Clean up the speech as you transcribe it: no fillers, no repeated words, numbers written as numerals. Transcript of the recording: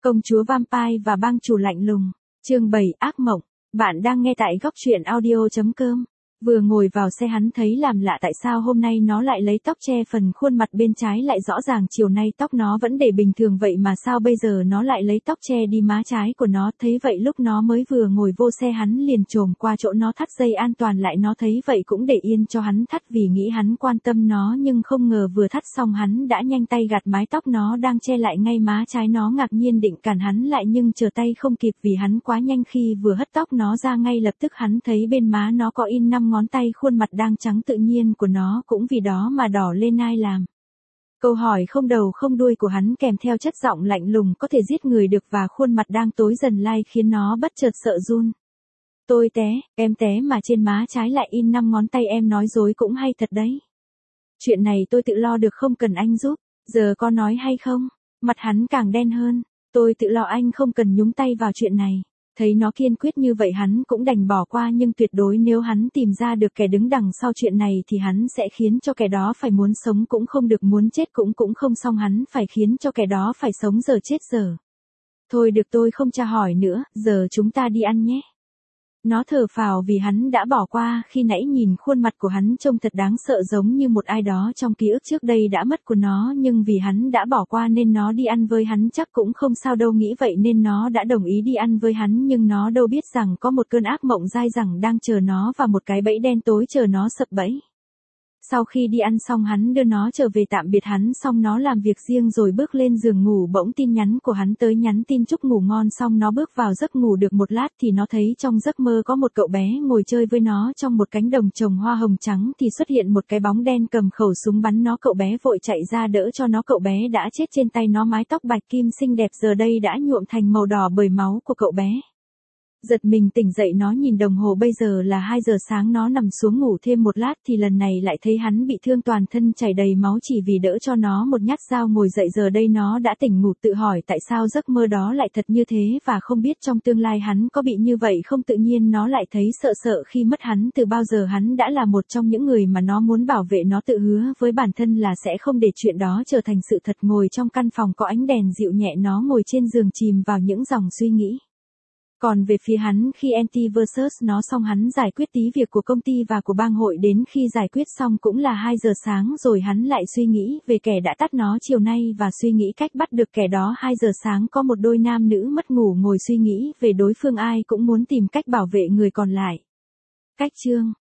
Công chúa Vampire và bang chủ lạnh lùng. Chương 7 ác mộng. Bạn đang nghe tại góc truyện audio.com. Vừa ngồi vào xe hắn thấy làm lạ tại sao hôm nay nó lại lấy tóc che phần khuôn mặt bên trái, lại rõ ràng chiều nay tóc nó vẫn để bình thường vậy mà sao bây giờ nó lại lấy tóc che đi má trái của nó. Thấy vậy lúc nó mới vừa ngồi vô xe hắn liền chồm qua chỗ nó thắt dây an toàn lại, nó thấy vậy cũng để yên cho hắn thắt vì nghĩ hắn quan tâm nó, nhưng không ngờ vừa thắt xong hắn đã nhanh tay gạt mái tóc nó đang che lại ngay má trái. Nó ngạc nhiên định cản hắn lại nhưng chờ tay không kịp vì hắn quá nhanh, khi vừa hất tóc nó ra ngay lập tức hắn thấy bên má nó có in 5 ngón tay, khuôn mặt đang trắng tự nhiên của nó cũng vì đó mà đỏ lên. Ai làm? Câu hỏi không đầu không đuôi của hắn kèm theo chất giọng lạnh lùng có thể giết người được và khuôn mặt đang tối dần lai khiến nó bất chợt sợ run. Tôi té, em té mà trên má trái lại in 5 ngón tay, em nói dối cũng hay thật đấy. Chuyện này tôi tự lo được, không cần anh giúp, giờ có nói hay không? Mặt hắn càng đen hơn. Tôi tự lo, anh không cần nhúng tay vào chuyện này. Thấy nó kiên quyết như vậy hắn cũng đành bỏ qua, nhưng tuyệt đối nếu hắn tìm ra được kẻ đứng đằng sau chuyện này thì hắn sẽ khiến cho kẻ đó phải muốn sống cũng không được, muốn chết cũng không xong, hắn phải khiến cho kẻ đó phải sống giờ chết giờ. Thôi được, tôi không tra hỏi nữa, giờ chúng ta đi ăn nhé. Nó thở phào vì hắn đã bỏ qua, khi nãy nhìn khuôn mặt của hắn trông thật đáng sợ, giống như một ai đó trong ký ức trước đây đã mất của nó, nhưng vì hắn đã bỏ qua nên nó đi ăn với hắn chắc cũng không sao đâu, nghĩ vậy nên nó đã đồng ý đi ăn với hắn. Nhưng nó đâu biết rằng có một cơn ác mộng dai dẳng đang chờ nó và một cái bẫy đen tối chờ nó sập bẫy. Sau khi đi ăn xong hắn đưa nó trở về, tạm biệt hắn xong nó làm việc riêng rồi bước lên giường ngủ. Bỗng tin nhắn của hắn tới, nhắn tin chúc ngủ ngon. Xong nó bước vào giấc ngủ được một lát thì nó thấy trong giấc mơ có một cậu bé ngồi chơi với nó trong một cánh đồng trồng hoa hồng trắng, thì xuất hiện một cái bóng đen cầm khẩu súng bắn nó. Cậu bé vội chạy ra đỡ cho nó, cậu bé đã chết trên tay nó, mái tóc bạch kim xinh đẹp giờ đây đã nhuộm thành màu đỏ bởi máu của cậu bé. Giật mình tỉnh dậy nó nhìn đồng hồ, bây giờ là 2 giờ sáng. Nó nằm xuống ngủ thêm một lát thì lần này lại thấy hắn bị thương, toàn thân chảy đầy máu, chỉ vì đỡ cho nó một nhát dao. Ngồi dậy giờ đây nó đã tỉnh ngủ, tự hỏi tại sao giấc mơ đó lại thật như thế và không biết trong tương lai hắn có bị như vậy không. Tự nhiên nó lại thấy sợ sợ khi mất hắn. Từ bao giờ hắn đã là một trong những người mà nó muốn bảo vệ. Nó tự hứa với bản thân là sẽ không để chuyện đó trở thành sự thật. Ngồi trong căn phòng có ánh đèn dịu nhẹ, nó ngồi trên giường chìm vào những dòng suy nghĩ. Còn về phía hắn, khi anti versus nó xong hắn giải quyết tí việc của công ty và của bang hội, đến khi giải quyết xong cũng là 2 giờ sáng rồi. Hắn lại suy nghĩ về kẻ đã tát nó chiều nay và suy nghĩ cách bắt được kẻ đó. 2 giờ sáng có một đôi nam nữ mất ngủ ngồi suy nghĩ về đối phương, ai cũng muốn tìm cách bảo vệ người còn lại. Cách chương